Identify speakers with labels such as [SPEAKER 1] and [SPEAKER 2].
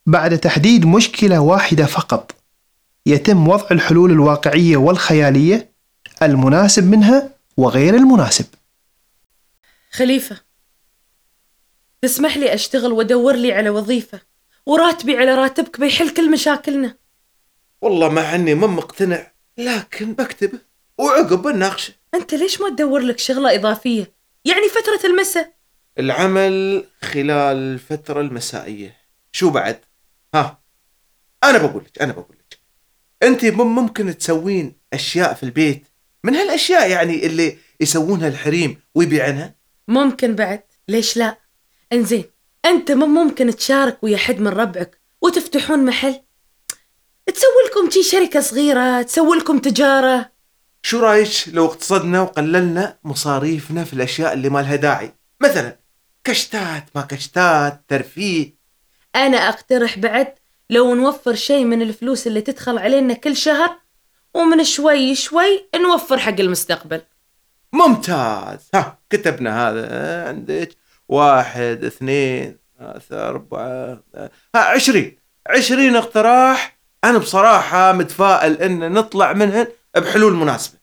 [SPEAKER 1] بعد تحديد مشكلة واحدة فقط يتم وضع الحلول الواقعية والخيالية، المناسب منها وغير المناسب.
[SPEAKER 2] خليفة، تسمح لي أشتغل وأدور لي على وظيفة وراتبي على راتبك بيحل كل مشاكلنا؟
[SPEAKER 3] والله مع أني ما مقتنع، لكن بكتبه وعقب بناقشه.
[SPEAKER 2] أنت ليش ما تدور لك شغلة إضافية؟ يعني فترة المساء.
[SPEAKER 3] العمل خلال الفترة المسائية. شو بعد؟ ها، أنا بقولك أنت ممكن تسوين أشياء في البيت من هالأشياء يعني اللي يسوونها الحريم ويبيعنها.
[SPEAKER 2] ممكن بعد، ليش لا؟ انزين، أنت ممكن تشارك ويا حد من ربعك وتفتحون محل، تسوي لكم شي شركة صغيرة، تسوي لكم تجارة.
[SPEAKER 3] شو رايك لو اقتصدنا وقللنا مصاريفنا في الأشياء اللي ما لها داعي، مثلا كشتات ما كشتات، ترفيه.
[SPEAKER 2] أنا أقترح بعد لو نوفر شيء من الفلوس اللي تدخل علينا كل شهر، ومن شوي شوي نوفر حق المستقبل.
[SPEAKER 3] ممتاز، ها كتبنا هذا عندك. 1 2 3 4 20 اقتراح. أنا بصراحة متفائل إن نطلع منهن بحلول مناسبة.